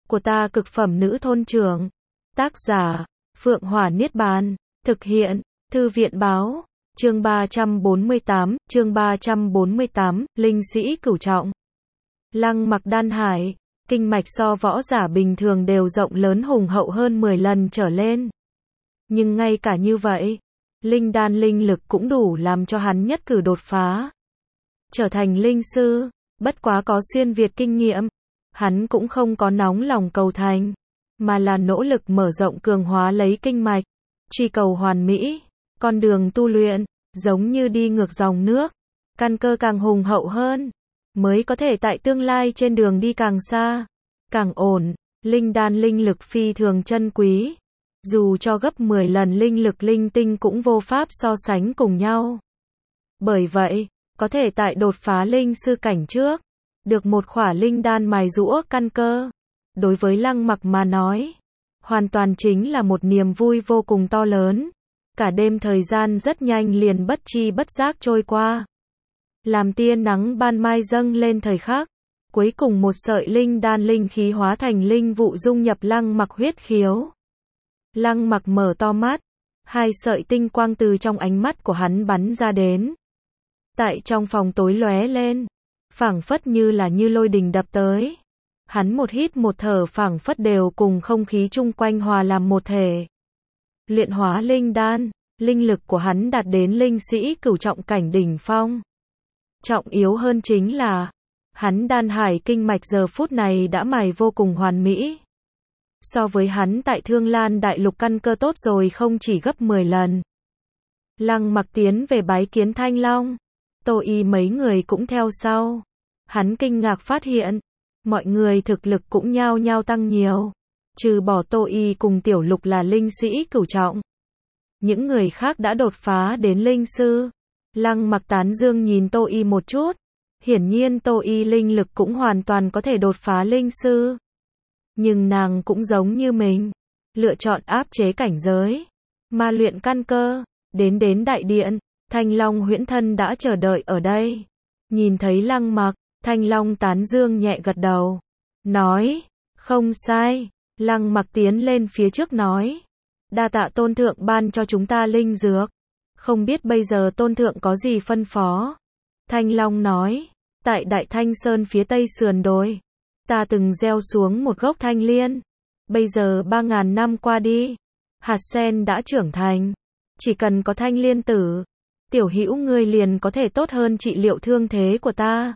của ta cực phẩm nữ thôn trưởng. Tác giả, Phượng Hỏa Niết Bàn. Thực hiện, Thư viện báo. Chương 348, Linh sĩ cửu trọng. Lăng Mặc đan hải, kinh mạch so võ giả bình thường đều rộng lớn hùng hậu hơn 10 lần trở lên. Nhưng ngay cả như vậy, linh đan linh lực cũng đủ làm cho hắn nhất cử đột phá. Trở thành linh sư, bất quá có xuyên việt kinh nghiệm, hắn cũng không có nóng lòng cầu thành, mà là nỗ lực mở rộng cường hóa lấy kinh mạch, truy cầu hoàn mỹ. Con đường tu luyện, giống như đi ngược dòng nước, căn cơ càng hùng hậu hơn, mới có thể tại tương lai trên đường đi càng xa, càng ổn. Linh đan linh lực phi thường chân quý, dù cho gấp 10 lần linh lực linh tinh cũng vô pháp so sánh cùng nhau. Bởi vậy, có thể tại đột phá linh sư cảnh trước, được một khỏa linh đan mài giũa căn cơ. Đối với Lăng Mặc mà nói, hoàn toàn chính là một niềm vui vô cùng to lớn. Cả đêm thời gian rất nhanh liền bất tri bất giác trôi qua. Làm tia nắng ban mai dâng lên thời khắc, cuối cùng một sợi linh đan linh khí hóa thành linh vụ dung nhập Lăng Mặc huyết khiếu. Lăng Mặc mở to mắt, hai sợi tinh quang từ trong ánh mắt của hắn bắn ra đến. Tại trong phòng tối lóe lên, phảng phất như là như lôi đình đập tới. Hắn một hít một thở phảng phất đều cùng không khí chung quanh hòa làm một thể. Luyện hóa linh đan, linh lực của hắn đạt đến linh sĩ cửu trọng cảnh đỉnh phong. Trọng yếu hơn chính là, hắn đan hải kinh mạch giờ phút này đã mài vô cùng hoàn mỹ. So với hắn tại Thương Lan Đại Lục căn cơ tốt rồi không chỉ gấp 10 lần. Lăng Mặc tiến về bái kiến Thanh Long, Tô Y mấy người cũng theo sau. Hắn kinh ngạc phát hiện, mọi người thực lực cũng nhao nhao tăng nhiều. Trừ bỏ Tô Y cùng Tiểu Lục là linh sĩ cửu trọng, những người khác đã đột phá đến linh sư. Lăng Mặc tán dương nhìn Tô Y một chút, hiển nhiên Tô Y linh lực cũng hoàn toàn có thể đột phá linh sư. Nhưng nàng cũng giống như mình, lựa chọn áp chế cảnh giới, mà luyện căn cơ. Đến đại điện, Thanh Long huyễn thân đã chờ đợi ở đây. Nhìn thấy Lăng Mặc, Thanh Long tán dương nhẹ gật đầu, nói, không sai. Lăng Mặc tiến lên phía trước nói, đa tạ tôn thượng ban cho chúng ta linh dược, không biết bây giờ tôn thượng có gì phân phó. Thanh Long nói, tại Đại Thanh Sơn phía tây sườn đồi, ta từng gieo xuống một gốc thanh liên. Bây giờ 3.000 năm qua đi, hạt sen đã trưởng thành, chỉ cần có thanh liên tử, tiểu hữu ngươi liền có thể tốt hơn trị liệu thương thế của ta.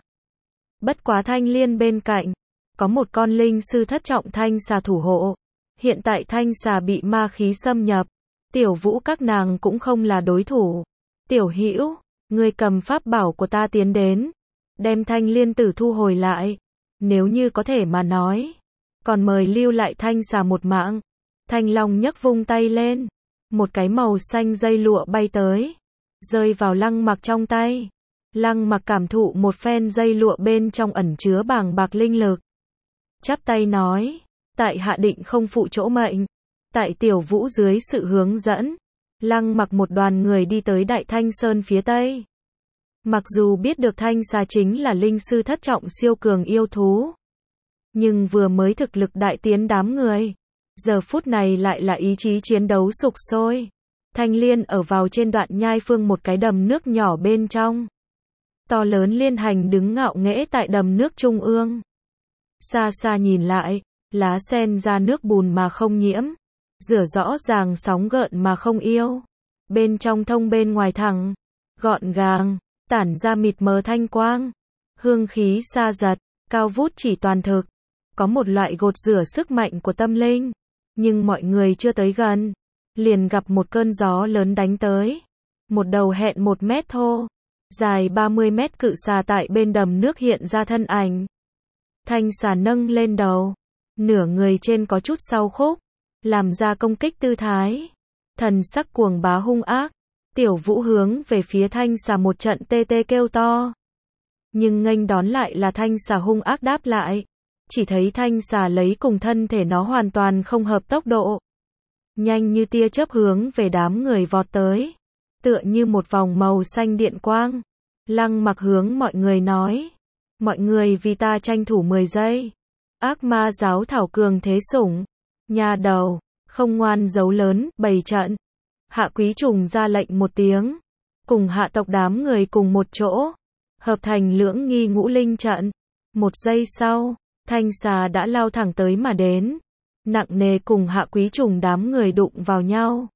Bất quá thanh liên bên cạnh, có một con linh sư thất trọng thanh xà thủ hộ. Hiện tại thanh xà bị ma khí xâm nhập, Tiểu Vũ các nàng cũng không là đối thủ. Tiểu hữu, ngươi cầm pháp bảo của ta tiến đến, đem thanh liên tử thu hồi lại. Nếu như có thể mà nói, còn mời lưu lại thanh xà một mạng. Thanh Long nhấc vung tay lên, một cái màu xanh dây lụa bay tới, rơi vào Lăng Mặc trong tay. Lăng Mặc cảm thụ một phen dây lụa bên trong ẩn chứa bàng bạc linh lực. Chắp tay nói, tại hạ định không phụ chỗ mệnh. Tại Tiểu Vũ dưới sự hướng dẫn, Lăng Mặc một đoàn người đi tới Đại Thanh Sơn phía tây. Mặc dù biết được thanh xà chính là linh sư thất trọng siêu cường yêu thú, nhưng vừa mới thực lực đại tiến đám người, giờ phút này lại là ý chí chiến đấu sục sôi. Thanh liên ở vào trên đoạn nhai phương một cái đầm nước nhỏ bên trong. To lớn liên hành đứng ngạo nghễ tại đầm nước trung ương. Xa xa nhìn lại, lá sen ra nước bùn mà không nhiễm, rửa rõ ràng sóng gợn mà không yêu. Bên trong thông bên ngoài thẳng, gọn gàng, tản ra mịt mờ thanh quang. Hương khí xa dật, cao vút chỉ toàn thực. Có một loại gột rửa sức mạnh của tâm linh. Nhưng mọi người chưa tới gần, liền gặp một cơn gió lớn đánh tới. Một đầu hẹn 1 mét thô, dài 30 mét cự xà tại bên đầm nước hiện ra thân ảnh. Thanh xà nâng lên đầu, nửa người trên có chút sau khúc, làm ra công kích tư thái. Thần sắc cuồng bá hung ác. Tiểu Vũ hướng về phía thanh xà một trận tê tê kêu to. Nhưng nghênh đón lại là thanh xà hung ác đáp lại. Chỉ thấy thanh xà lấy cùng thân thể nó hoàn toàn không hợp tốc độ, nhanh như tia chớp hướng về đám người vọt tới, tựa như một vòng màu xanh điện quang. Lăng Mặc hướng mọi người nói, mọi người vì ta tranh thủ 10 giây. Ác ma giáo thảo cường thế sủng. Nhà đầu, không ngoan giấu lớn, bày trận. Hạ Quý Trùng ra lệnh một tiếng. Cùng hạ tộc đám người cùng một chỗ. Hợp thành lưỡng nghi ngũ linh trận. Một giây sau, thanh xà đã lao thẳng tới mà đến. Nặng nề cùng Hạ Quý Trùng đám người đụng vào nhau.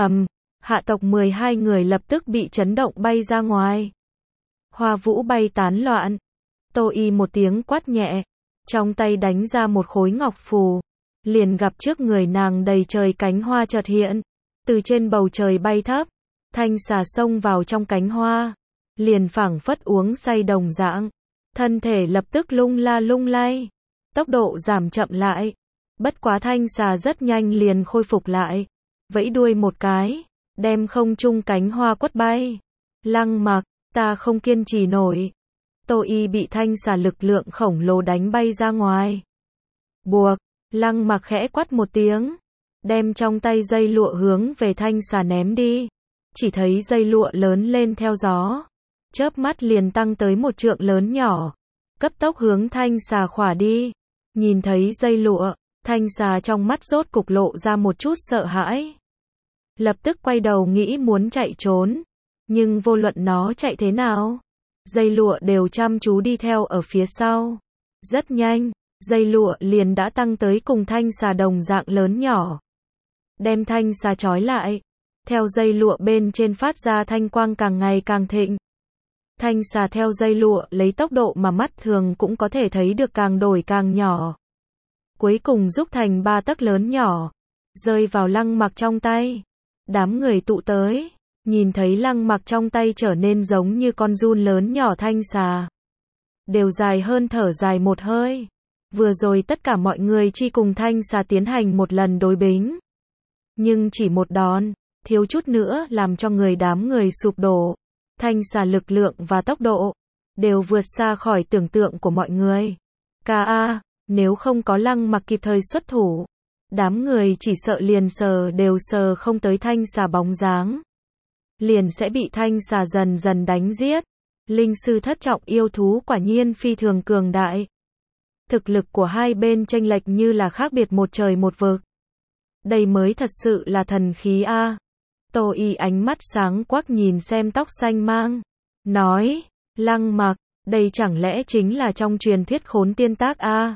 Hạ tộc 12 người lập tức bị chấn động bay ra ngoài. Hoa vũ bay tán loạn. Tô Y một tiếng quát nhẹ. Trong tay đánh ra một khối ngọc phù. Liền gặp trước người nàng đầy trời cánh hoa chợt hiện. Từ trên bầu trời bay thấp. Thanh xà xông vào trong cánh hoa. Liền phảng phất uống say đồng dạng. Thân thể lập tức lung la lung lay. Tốc độ giảm chậm lại. Bất quá thanh xà rất nhanh liền khôi phục lại. Vẫy đuôi một cái. Đem không trung cánh hoa quất bay. Lăng Mặc, ta không kiên trì nổi. Tô Y bị thanh xà lực lượng khổng lồ đánh bay ra ngoài. Buộc, Lăng Mặc khẽ quát một tiếng. Đem trong tay dây lụa hướng về thanh xà ném đi. Chỉ thấy dây lụa lớn lên theo gió. Chớp mắt liền tăng tới một trượng lớn nhỏ. Cấp tốc hướng thanh xà khỏa đi. Nhìn thấy dây lụa, thanh xà trong mắt rốt cục lộ ra một chút sợ hãi. Lập tức quay đầu nghĩ muốn chạy trốn. Nhưng vô luận nó chạy thế nào, dây lụa đều chăm chú đi theo ở phía sau. Rất nhanh, dây lụa liền đã tăng tới cùng thanh xà đồng dạng lớn nhỏ. Đem thanh xà trói lại. Theo dây lụa bên trên phát ra thanh quang càng ngày càng thịnh. Thanh xà theo dây lụa lấy tốc độ mà mắt thường cũng có thể thấy được càng đổi càng nhỏ. Cuối cùng rút thành 3 tấc lớn nhỏ. Rơi vào Lăng Mặc trong tay. Đám người tụ tới. Nhìn thấy Lăng Mặc trong tay trở nên giống như con giun lớn nhỏ thanh xà. Đều dài hơn thở dài một hơi. Vừa rồi tất cả mọi người chi cùng thanh xà tiến hành một lần đối bính. Nhưng chỉ một đòn, thiếu chút nữa làm cho đám người sụp đổ. Thanh xà lực lượng và tốc độ đều vượt xa khỏi tưởng tượng của mọi người. Nếu không có Lăng Mặc kịp thời xuất thủ, đám người chỉ sợ liền sờ đều sờ không tới thanh xà bóng dáng. Liền sẽ bị thanh xà dần dần đánh giết. Linh sư thất trọng yêu thú quả nhiên phi thường cường đại. Thực lực của hai bên chênh lệch như là khác biệt một trời một vực. Đây mới thật sự là thần khí a. Tô Y ánh mắt sáng quắc nhìn xem tóc xanh mang. Nói, Lăng Mặc, đây chẳng lẽ chính là trong truyền thuyết khốn tiên tác a?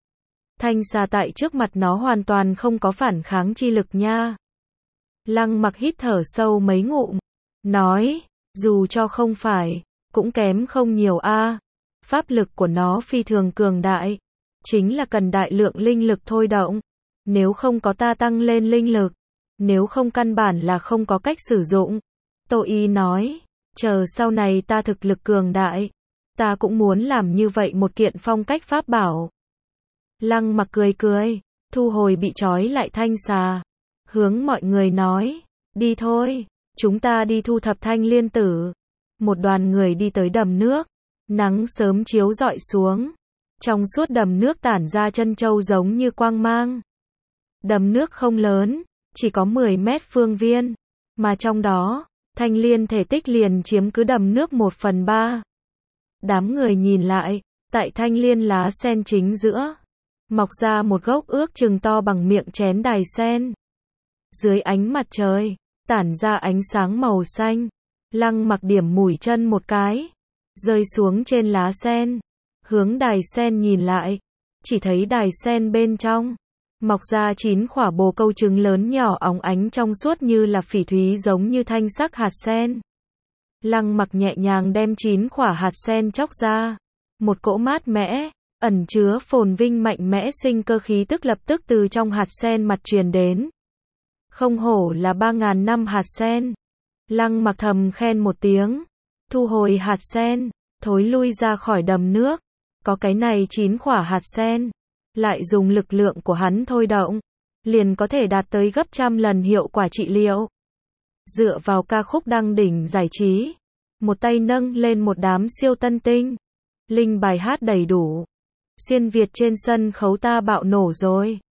Thanh xà tại trước mặt nó hoàn toàn không có phản kháng chi lực nha. Lăng Mặc hít thở sâu mấy ngụm. Nói, dù cho không phải, cũng kém không nhiều a. Pháp lực của nó phi thường cường đại. Chính là cần đại lượng linh lực thôi động. Nếu không có ta tăng lên linh lực. Nếu không căn bản là không có cách sử dụng. Tô Y nói, chờ sau này ta thực lực cường đại. Ta cũng muốn làm như vậy một kiện phong cách pháp bảo. Lăng Mặc cười cười, thu hồi bị trói lại thanh xà. Hướng mọi người nói, đi thôi, chúng ta đi thu thập Thanh Liên Tử. Một đoàn người đi tới đầm nước. Nắng sớm chiếu rọi xuống. Trong suốt đầm nước tản ra chân châu giống như quang mang. Đầm nước không lớn, chỉ có 10 mét phương viên. Mà trong đó, thanh liên thể tích liền chiếm cứ đầm nước 1/3. Đám người nhìn lại, tại thanh liên lá sen chính giữa, mọc ra một gốc ước chừng to bằng miệng chén đài sen. Dưới ánh mặt trời, tản ra ánh sáng màu xanh. Lăng Mặc điểm mũi chân một cái, rơi xuống trên lá sen. Hướng đài sen nhìn lại, chỉ thấy đài sen bên trong mọc ra 9 quả bồ câu trứng lớn nhỏ óng ánh trong suốt như là phỉ thúy giống như thanh sắc hạt sen. Lăng Mặc nhẹ nhàng đem 9 quả hạt sen chóc ra. Một cỗ mát mẻ, ẩn chứa phồn vinh mạnh mẽ sinh cơ khí tức lập tức từ trong hạt sen mặt truyền đến. Không hổ là 3.000 năm hạt sen. Lăng Mặc thầm khen một tiếng. Thu hồi hạt sen, thối lui ra khỏi đầm nước. Có cái này 9 quả hạt sen. Lại dùng lực lượng của hắn thôi động. Liền có thể đạt tới gấp trăm lần hiệu quả trị liệu. Dựa vào ca khúc đăng đỉnh giải trí. Một tay nâng lên một đám siêu tân tinh. Linh bài hát đầy đủ. Xuyên Việt trên sân khấu ta bạo nổ rồi.